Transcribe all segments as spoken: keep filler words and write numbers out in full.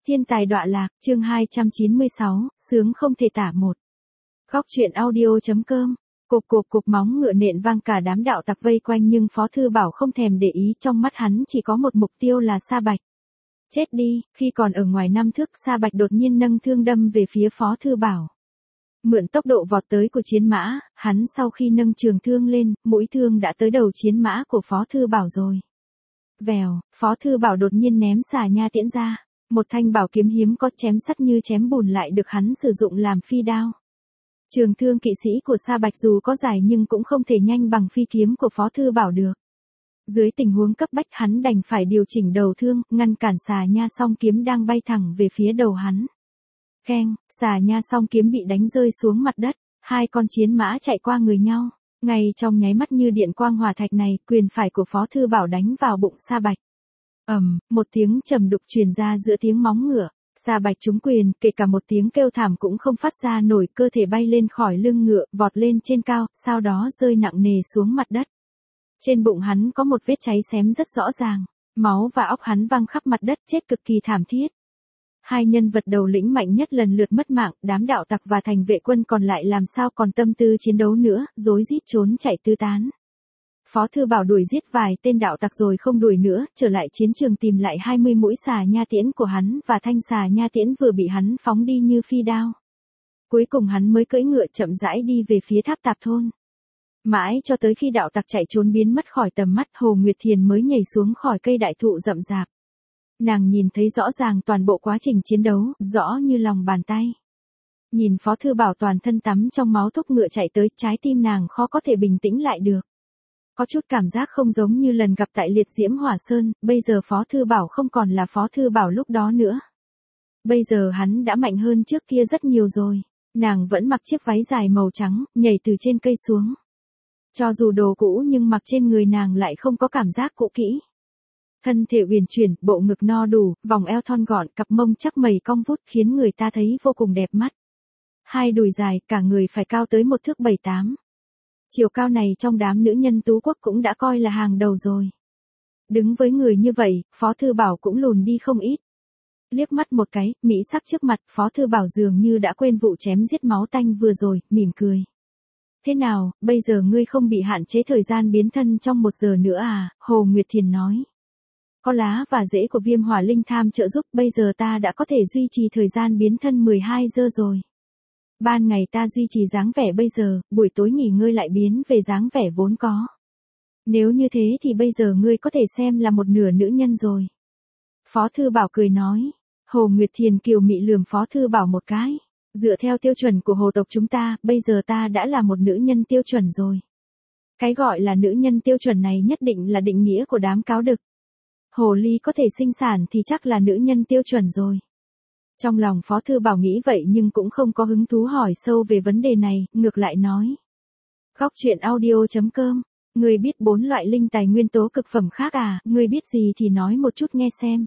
Thiên tài đọa lạc, chương hai trăm chín mươi sáu, sướng không thể tả một. Góc truyện audio.com. Cục cục cục móng ngựa nện vang, cả đám đạo tặc vây quanh nhưng Phó Thư Bảo không thèm để ý, trong mắt hắn chỉ có một mục tiêu là Sa Bạch. Chết đi, khi còn ở ngoài năm thước, Sa Bạch đột nhiên nâng thương đâm về phía Phó Thư Bảo. Mượn tốc độ vọt tới của chiến mã, hắn sau khi nâng trường thương lên, mũi thương đã tới đầu chiến mã của Phó Thư Bảo rồi. Vèo, Phó Thư Bảo đột nhiên ném xà nha tiễn ra. Một thanh bảo kiếm hiếm có, chém sắt như chém bùn lại được hắn sử dụng làm phi đao. Trường thương kỵ sĩ của Sa Bạch dù có dài nhưng cũng không thể nhanh bằng phi kiếm của Phó Thư Bảo được. Dưới tình huống cấp bách, hắn đành phải điều chỉnh đầu thương, ngăn cản xà nha song kiếm đang bay thẳng về phía đầu hắn. Keng, xà nha song kiếm bị đánh rơi xuống mặt đất, hai con chiến mã chạy qua người nhau. Ngay trong nháy mắt như điện quang hỏa thạch này, quyền phải của Phó Thư Bảo đánh vào bụng Sa Bạch. Ầm, um, một tiếng trầm đục truyền ra giữa tiếng móng ngựa. Sa Bạch trúng quyền, kể cả một tiếng kêu thảm cũng không phát ra nổi, cơ thể bay lên khỏi lưng ngựa, vọt lên trên cao, sau đó rơi nặng nề xuống mặt đất. Trên bụng hắn có một vết cháy xém rất rõ ràng, máu và óc hắn văng khắp mặt đất, chết cực kỳ thảm thiết. Hai nhân vật đầu lĩnh mạnh nhất lần lượt mất mạng, đám đạo tặc và thành vệ quân còn lại làm sao còn tâm tư chiến đấu nữa, rối rít trốn chạy tứ tán. Phó Thư Bảo đuổi giết vài tên đạo tặc rồi không đuổi nữa, trở lại chiến trường tìm lại hai mươi mũi xà nha tiễn của hắn và thanh xà nha tiễn vừa bị hắn phóng đi như phi đao. Cuối cùng hắn mới cưỡi ngựa chậm rãi đi về phía tháp tạp thôn. Mãi cho tới khi đạo tặc chạy trốn biến mất khỏi tầm mắt, Hồ Nguyệt Thiền mới nhảy xuống khỏi cây đại thụ rậm rạp. Nàng nhìn thấy rõ ràng toàn bộ quá trình chiến đấu, rõ như lòng bàn tay. Nhìn Phó Thư Bảo toàn thân tắm trong máu thúc ngựa chạy tới, trái tim nàng khó có thể bình tĩnh lại được. Có chút cảm giác không giống như lần gặp tại Liệt Diễm Hỏa Sơn, bây giờ Phó Thư Bảo không còn là Phó Thư Bảo lúc đó nữa. Bây giờ hắn đã mạnh hơn trước kia rất nhiều rồi. Nàng vẫn mặc chiếc váy dài màu trắng, nhảy từ trên cây xuống. Cho dù đồ cũ nhưng mặc trên người nàng lại không có cảm giác cũ kỹ. Thân thể uyển chuyển, bộ ngực no đủ, vòng eo thon gọn, cặp mông chắc mẩy cong vút khiến người ta thấy vô cùng đẹp mắt. Hai đùi dài, cả người phải cao tới một thước bảy tám. Chiều cao này trong đám nữ nhân tú quốc cũng đã coi là hàng đầu rồi. Đứng với người như vậy, Phó Thư Bảo cũng lùn đi không ít. Liếc mắt một cái, mỹ sắc trước mặt, Phó Thư Bảo dường như đã quên vụ chém giết máu tanh vừa rồi, mỉm cười. Thế nào, bây giờ ngươi không bị hạn chế thời gian biến thân trong một giờ nữa à? Hồ Nguyệt Thiền nói. Có lá và rễ của Viêm Hỏa Linh Tham trợ giúp, bây giờ ta đã có thể duy trì thời gian biến thân mười hai giờ rồi. Ban ngày ta duy trì dáng vẻ bây giờ, buổi tối nghỉ ngơi lại biến về dáng vẻ vốn có. Nếu như thế thì bây giờ ngươi có thể xem là một nửa nữ nhân rồi. Phó Thư Bảo cười nói. Hồ Nguyệt Thiền kiều mị lườm Phó Thư Bảo một cái. Dựa theo tiêu chuẩn của hồ tộc chúng ta, bây giờ ta đã là một nữ nhân tiêu chuẩn rồi. Cái gọi là nữ nhân tiêu chuẩn này nhất định là định nghĩa của đám cáo đực. Hồ ly có thể sinh sản thì chắc là nữ nhân tiêu chuẩn rồi. Trong lòng Phó Thư Bảo nghĩ vậy nhưng cũng không có hứng thú hỏi sâu về vấn đề này, ngược lại nói. Góc truyện audio.com. Ngươi biết bốn loại linh tài nguyên tố cực phẩm khác à, ngươi biết gì thì nói một chút nghe xem.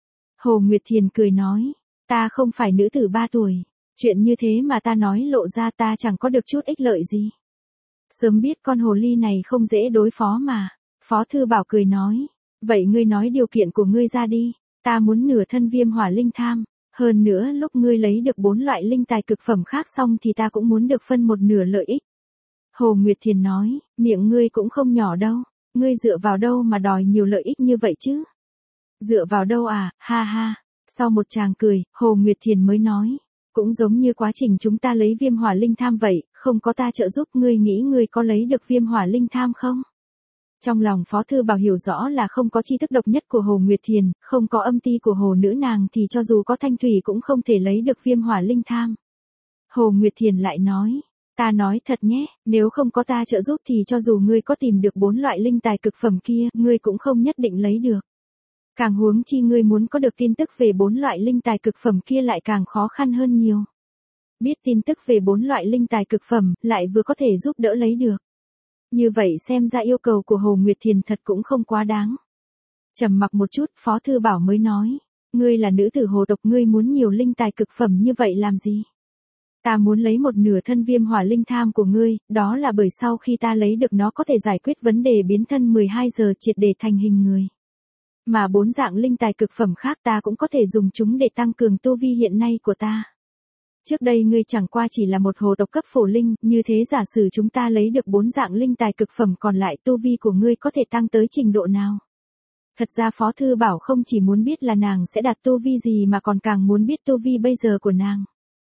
Hồ Nguyệt Thiền cười nói. Ta không phải nữ tử ba tuổi. Chuyện như thế mà ta nói lộ ra ta chẳng có được chút ích lợi gì. Sớm biết con hồ ly này không dễ đối phó mà. Phó Thư Bảo cười nói. Vậy ngươi nói điều kiện của ngươi ra đi. Ta muốn nửa thân Viêm Hỏa Linh Tham. Hơn nữa lúc ngươi lấy được bốn loại linh tài cực phẩm khác xong thì ta cũng muốn được phân một nửa lợi ích. Hồ Nguyệt Thiền nói, miệng ngươi cũng không nhỏ đâu. Ngươi dựa vào đâu mà đòi nhiều lợi ích như vậy chứ? Dựa vào đâu à, ha ha. Sau một tràng cười, Hồ Nguyệt Thiền mới nói. Cũng giống như quá trình chúng ta lấy Viêm Hỏa Linh Tham vậy, không có ta trợ giúp ngươi nghĩ ngươi có lấy được Viêm Hỏa Linh Tham không? Trong lòng Phó Thư Bảo hiểu rõ là không có tri thức độc nhất của Hồ Nguyệt Thiền, không có âm ti của hồ nữ nàng thì cho dù có thanh thủy cũng không thể lấy được Viêm Hỏa Linh Tham. Hồ Nguyệt Thiền lại nói, ta nói thật nhé, nếu không có ta trợ giúp thì cho dù ngươi có tìm được bốn loại linh tài cực phẩm kia, ngươi cũng không nhất định lấy được. Càng huống chi ngươi muốn có được tin tức về bốn loại linh tài cực phẩm kia lại càng khó khăn hơn nhiều. Biết tin tức về bốn loại linh tài cực phẩm, lại vừa có thể giúp đỡ lấy được. Như vậy xem ra yêu cầu của Hồ Nguyệt Thiền thật cũng không quá đáng. Trầm mặc một chút, Phó Thư Bảo mới nói. Ngươi là nữ tử hồ tộc, ngươi muốn nhiều linh tài cực phẩm như vậy làm gì? Ta muốn lấy một nửa thân Viêm Hỏa Linh Tham của ngươi, đó là bởi sau khi ta lấy được nó có thể giải quyết vấn đề biến thân mười hai giờ triệt để thành hình người. Mà bốn dạng linh tài cực phẩm khác ta cũng có thể dùng chúng để tăng cường tu vi hiện nay của ta. Trước đây ngươi chẳng qua chỉ là một hồ tộc cấp phổ linh, như thế giả sử chúng ta lấy được bốn dạng linh tài cực phẩm còn lại tu vi của ngươi có thể tăng tới trình độ nào? Thật ra Phó Thư Bảo không chỉ muốn biết là nàng sẽ đạt tu vi gì mà còn càng muốn biết tu vi bây giờ của nàng.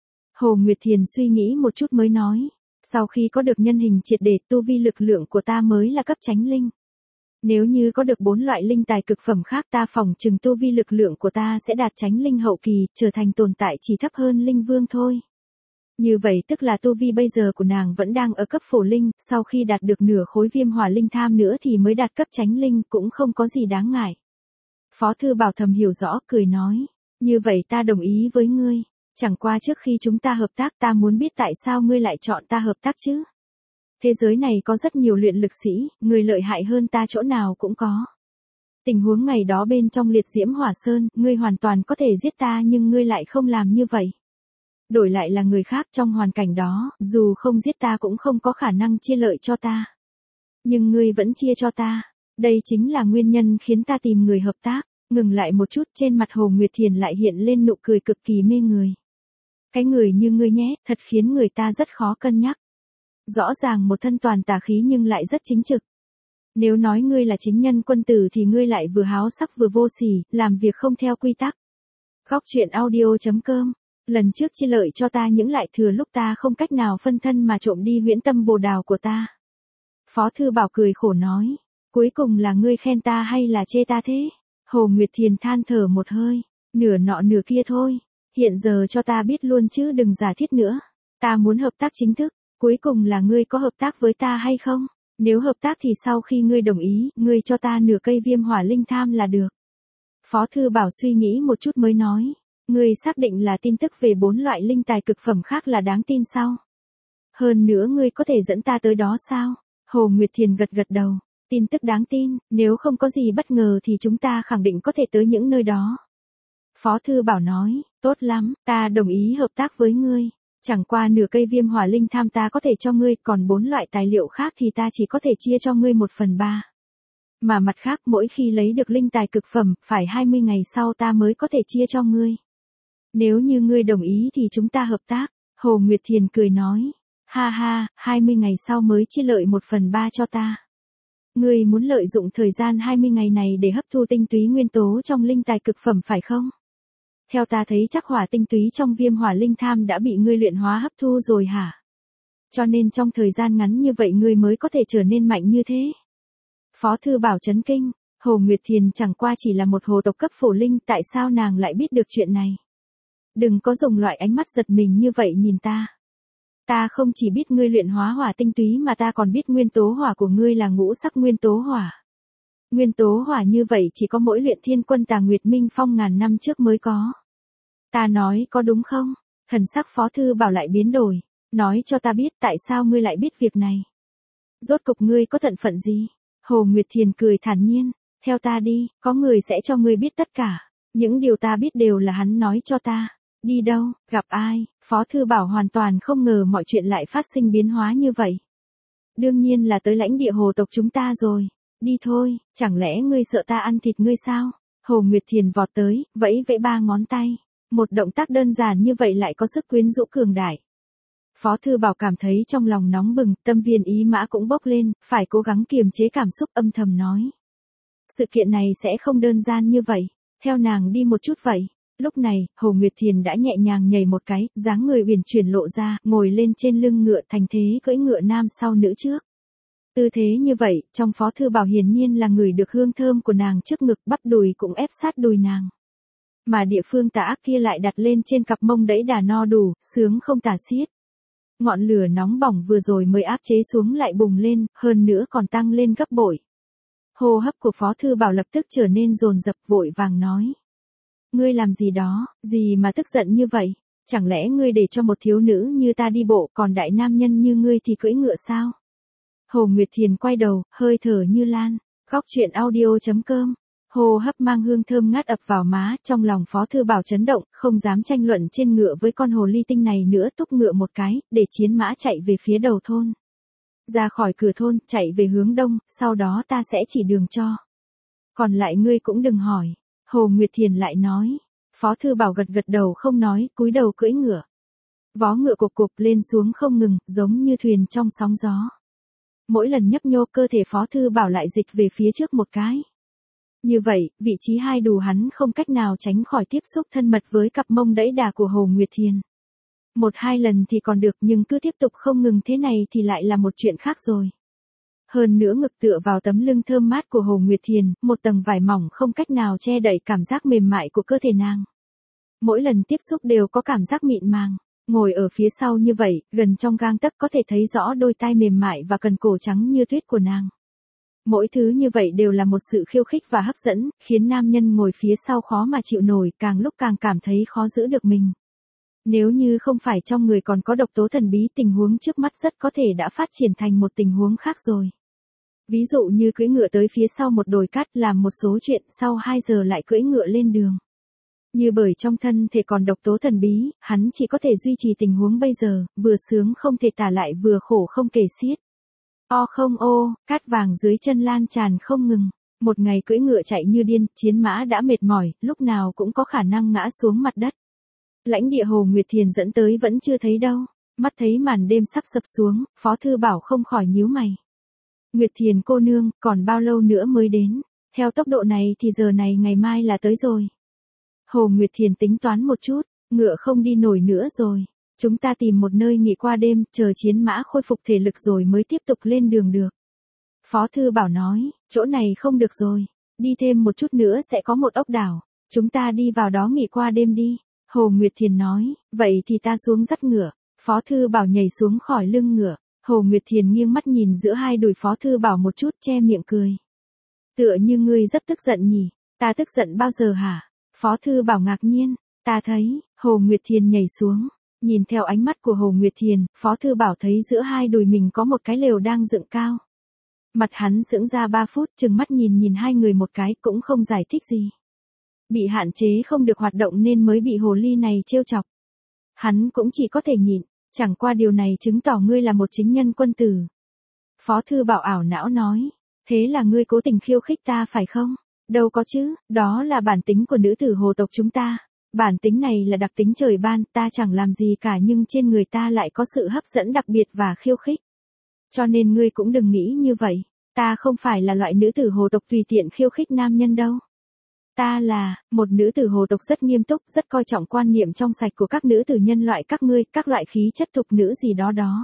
Hồ Nguyệt Thiền suy nghĩ một chút mới nói, sau khi có được nhân hình triệt để tu vi lực lượng của ta mới là cấp chánh linh. Nếu như có được bốn loại linh tài cực phẩm khác ta phỏng chừng tu vi lực lượng của ta sẽ đạt chánh linh hậu kỳ, trở thành tồn tại chỉ thấp hơn linh vương thôi. Như vậy tức là tu vi bây giờ của nàng vẫn đang ở cấp phổ linh, sau khi đạt được nửa khối viêm hỏa linh tham nữa thì mới đạt cấp chánh linh, cũng không có gì đáng ngại. Phó Thư Bảo thầm hiểu rõ, cười nói, như vậy ta đồng ý với ngươi, chẳng qua trước khi chúng ta hợp tác ta muốn biết tại sao ngươi lại chọn ta hợp tác chứ. Thế giới này có rất nhiều luyện lực sĩ, người lợi hại hơn ta chỗ nào cũng có. Tình huống ngày đó bên trong liệt diễm hỏa sơn, ngươi hoàn toàn có thể giết ta nhưng ngươi lại không làm như vậy. Đổi lại là người khác trong hoàn cảnh đó, dù không giết ta cũng không có khả năng chia lợi cho ta. Nhưng ngươi vẫn chia cho ta. Đây chính là nguyên nhân khiến ta tìm người hợp tác. Ngừng lại một chút, trên mặt Hồ Nguyệt Thiền lại hiện lên nụ cười cực kỳ mê người. Cái người như ngươi nhé, thật khiến người ta rất khó cân nhắc. Rõ ràng một thân toàn tà khí nhưng lại rất chính trực. Nếu nói ngươi là chính nhân quân tử thì ngươi lại vừa háo sắc vừa vô sỉ, làm việc không theo quy tắc. Góc truyện audio chấm com. Lần trước chia lợi cho ta những lại thừa lúc ta không cách nào phân thân mà trộm đi huyễn tâm bồ đào của ta. Phó Thư Bảo cười khổ nói, cuối cùng là ngươi khen ta hay là chê ta thế? Hồ Nguyệt Thiền than thở một hơi, nửa nọ nửa kia thôi, hiện giờ cho ta biết luôn chứ đừng giả thiết nữa. Ta muốn hợp tác chính thức, cuối cùng là ngươi có hợp tác với ta hay không? Nếu hợp tác thì sau khi ngươi đồng ý, ngươi cho ta nửa cây viêm hỏa linh tham là được. Phó Thư Bảo suy nghĩ một chút mới nói, ngươi xác định là tin tức về bốn loại linh tài cực phẩm khác là đáng tin sao? Hơn nữa ngươi có thể dẫn ta tới đó sao? Hồ Nguyệt Thiền gật gật đầu, tin tức đáng tin, nếu không có gì bất ngờ thì chúng ta khẳng định có thể tới những nơi đó. Phó Thư Bảo nói, tốt lắm, ta đồng ý hợp tác với ngươi. Chẳng qua nửa cây viêm hỏa linh tham ta có thể cho ngươi, còn bốn loại tài liệu khác thì ta chỉ có thể chia cho ngươi một phần ba. Mà mặt khác mỗi khi lấy được linh tài cực phẩm, phải hai mươi ngày sau ta mới có thể chia cho ngươi. Nếu như ngươi đồng ý thì chúng ta hợp tác. Hồ Nguyệt Thiền cười nói, ha ha, hai mươi ngày sau mới chia lợi một phần ba cho ta. Ngươi muốn lợi dụng thời gian hai mươi ngày này để hấp thu tinh túy nguyên tố trong linh tài cực phẩm phải không? Theo ta thấy chắc hỏa tinh túy trong viêm hỏa linh tham đã bị ngươi luyện hóa hấp thu rồi hả? Cho nên trong thời gian ngắn như vậy ngươi mới có thể trở nên mạnh như thế. Phó Thư Bảo chấn kinh, Hồ Nguyệt Thiền chẳng qua chỉ là một hồ tộc cấp phổ linh, tại sao nàng lại biết được chuyện này? Đừng có dùng loại ánh mắt giật mình như vậy nhìn ta. Ta không chỉ biết ngươi luyện hóa hỏa tinh túy mà ta còn biết nguyên tố hỏa của ngươi là ngũ sắc nguyên tố hỏa. Nguyên tố hỏa như vậy chỉ có mỗi luyện thiên quân Tà Nguyệt Minh Phong ngàn năm trước mới có. Ta nói có đúng không? Thần sắc Phó Thư Bảo lại biến đổi, nói cho ta biết tại sao ngươi lại biết việc này. Rốt cục ngươi có thân phận gì? Hồ Nguyệt Thiền cười thản nhiên, theo ta đi, có người sẽ cho ngươi biết tất cả. Những điều ta biết đều là hắn nói cho ta. Đi đâu, gặp ai? Phó Thư Bảo hoàn toàn không ngờ mọi chuyện lại phát sinh biến hóa như vậy. Đương nhiên là tới lãnh địa hồ tộc chúng ta rồi. Đi thôi, chẳng lẽ ngươi sợ ta ăn thịt ngươi sao? Hồ Nguyệt Thiền vọt tới, vẫy vẫy ba ngón tay. Một động tác đơn giản như vậy lại có sức quyến rũ cường đại. Phó Thư Bảo cảm thấy trong lòng nóng bừng, tâm viên ý mã cũng bốc lên, phải cố gắng kiềm chế cảm xúc, âm thầm nói. Sự kiện này sẽ không đơn giản như vậy, theo nàng đi một chút vậy. Lúc này, Hồ Nguyệt Thiền đã nhẹ nhàng nhảy một cái, dáng người uyển chuyển lộ ra, ngồi lên trên lưng ngựa thành thế cưỡi ngựa nam sau nữ trước. Tư thế như vậy, trong Phó Thư Bảo hiển nhiên là người được hương thơm của nàng trước ngực, bắp đùi cũng ép sát đùi nàng. Mà địa phương tà ác kia lại đặt lên trên cặp mông đẫy đà no đủ, sướng không tả xiết. Ngọn lửa nóng bỏng vừa rồi mới áp chế xuống lại bùng lên, hơn nữa còn tăng lên gấp bội. Hô hấp của Phó Thư Bảo lập tức trở nên dồn dập, vội vàng nói. Ngươi làm gì đó, gì mà tức giận như vậy? Chẳng lẽ ngươi để cho một thiếu nữ như ta đi bộ, còn đại nam nhân như ngươi thì cưỡi ngựa sao? Hồ Nguyệt Thiền quay đầu, hơi thở như lan. Góc truyện audio chấm com. Hô hấp mang hương thơm ngát ập vào má, trong lòng Phó Thư Bảo chấn động, không dám tranh luận trên ngựa với con hồ ly tinh này nữa, túc ngựa một cái, để chiến mã chạy về phía đầu thôn. Ra khỏi cửa thôn, chạy về hướng đông, sau đó ta sẽ chỉ đường cho. Còn lại ngươi cũng đừng hỏi. Hồ Nguyệt Thiền lại nói. Phó Thư Bảo gật gật đầu không nói, cúi đầu cưỡi ngựa. Vó ngựa cục cục lên xuống không ngừng, giống như thuyền trong sóng gió. Mỗi lần nhấp nhô cơ thể Phó Thư Bảo lại dịch về phía trước một cái. Như vậy, vị trí hai đùi hắn không cách nào tránh khỏi tiếp xúc thân mật với cặp mông đẫy đà của Hồ Nguyệt Thiền. Một hai lần thì còn được nhưng cứ tiếp tục không ngừng thế này thì lại là một chuyện khác rồi. Hơn nữa ngực tựa vào tấm lưng thơm mát của Hồ Nguyệt Thiền, một tầng vải mỏng không cách nào che đậy cảm giác mềm mại của cơ thể nàng. Mỗi lần tiếp xúc đều có cảm giác mịn màng. Ngồi ở phía sau như vậy, gần trong gang tấc có thể thấy rõ đôi tai mềm mại và cần cổ trắng như tuyết của nàng. Mỗi thứ như vậy đều là một sự khiêu khích và hấp dẫn, khiến nam nhân ngồi phía sau khó mà chịu nổi, càng lúc càng cảm thấy khó giữ được mình. Nếu như không phải trong người còn có độc tố thần bí, tình huống trước mắt rất có thể đã phát triển thành một tình huống khác rồi. Ví dụ như cưỡi ngựa tới phía sau một đồi cát, làm một số chuyện, sau hai giờ lại cưỡi ngựa lên đường. Như bởi trong thân thể còn độc tố thần bí, hắn chỉ có thể duy trì tình huống bây giờ, vừa sướng không thể tả lại vừa khổ không kể xiết. O không ô, cát vàng dưới chân lan tràn không ngừng. Một ngày cưỡi ngựa chạy như điên, chiến mã đã mệt mỏi, lúc nào cũng có khả năng ngã xuống mặt đất. Lãnh địa Hồ Nguyệt Thiền dẫn tới vẫn chưa thấy đâu. Mắt thấy màn đêm sắp sập xuống, Phó Thư Bảo không khỏi nhíu mày. Nguyệt Thiền cô nương, còn bao lâu nữa mới đến? Theo tốc độ này thì giờ này ngày mai là tới rồi. Hồ Nguyệt Thiền tính toán một chút, ngựa không đi nổi nữa rồi. Chúng ta tìm một nơi nghỉ qua đêm, chờ chiến mã khôi phục thể lực rồi mới tiếp tục lên đường được. Phó Thư Bảo nói, chỗ này không được rồi. Đi thêm một chút nữa sẽ có một ốc đảo. Chúng ta đi vào đó nghỉ qua đêm đi. Hồ Nguyệt Thiền nói, vậy thì ta xuống dắt ngựa. Phó Thư Bảo nhảy xuống khỏi lưng ngựa. Hồ Nguyệt Thiền nghiêng mắt nhìn giữa hai đùi Phó Thư Bảo một chút, che miệng cười. Tựa như ngươi rất tức giận nhỉ. Ta tức giận bao giờ hả? Phó Thư Bảo ngạc nhiên. Ta thấy, Hồ Nguyệt Thiền nhảy xuống. Nhìn theo ánh mắt của Hồ Nguyệt Thiền, Phó Thư Bảo thấy giữa hai đùi mình có một cái lều đang dựng cao. Mặt hắn sững ra ba phút, chừng mắt nhìn nhìn hai người một cái, cũng không giải thích gì. Bị hạn chế không được hoạt động nên mới bị hồ ly này trêu chọc. Hắn cũng chỉ có thể nhịn, chẳng qua điều này chứng tỏ ngươi là một chính nhân quân tử. Phó Thư Bảo ảo não nói, thế là ngươi cố tình khiêu khích ta phải không? Đâu có chứ, đó là bản tính của nữ tử hồ tộc chúng ta. Bản tính này là đặc tính trời ban, ta chẳng làm gì cả nhưng trên người ta lại có sự hấp dẫn đặc biệt và khiêu khích. Cho nên ngươi cũng đừng nghĩ như vậy, ta không phải là loại nữ tử hồ tộc tùy tiện khiêu khích nam nhân đâu. Ta là, một nữ tử hồ tộc rất nghiêm túc, rất coi trọng quan niệm trong sạch của các nữ tử nhân loại các ngươi, các loại khí chất thục nữ gì đó đó.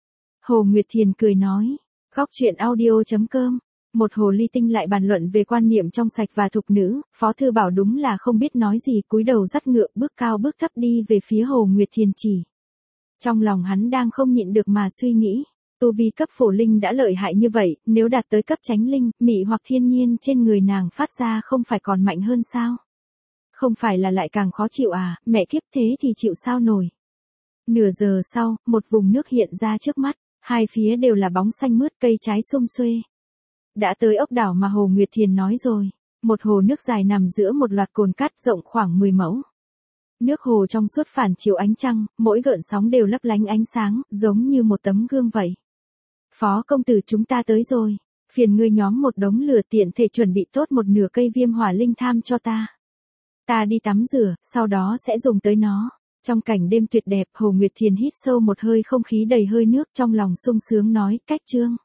Hồ Nguyệt Thiền cười nói, góc truyện audio chấm com. Một hồ ly tinh lại bàn luận về quan niệm trong sạch và thục nữ, Phó Thư Bảo đúng là không biết nói gì, cúi đầu dắt ngựa bước cao bước thấp đi về phía Hồ Nguyệt Thiền chỉ. Trong lòng hắn đang không nhịn được mà suy nghĩ, tu vi cấp phổ linh đã lợi hại như vậy, nếu đạt tới cấp chánh linh, mị hoặc thiên nhiên trên người nàng phát ra không phải còn mạnh hơn sao? Không phải là lại càng khó chịu à, mẹ kiếp thế thì chịu sao nổi. Nửa giờ sau, một vùng nước hiện ra trước mắt, hai phía đều là bóng xanh mướt, cây trái sum xuê. Đã tới ốc đảo mà Hồ Nguyệt Thiền nói rồi, một hồ nước dài nằm giữa một loạt cồn cát rộng khoảng mười mẫu. Nước hồ trong suốt phản chiếu ánh trăng, mỗi gợn sóng đều lấp lánh ánh sáng, giống như một tấm gương vậy. Phó công tử chúng ta tới rồi, phiền ngươi nhóm một đống lửa tiện thể chuẩn bị tốt một nửa cây viêm hỏa linh tham cho ta. Ta đi tắm rửa, sau đó sẽ dùng tới nó. Trong cảnh đêm tuyệt đẹp, Hồ Nguyệt Thiền hít sâu một hơi không khí đầy hơi nước, trong lòng sung sướng nói, cách chương.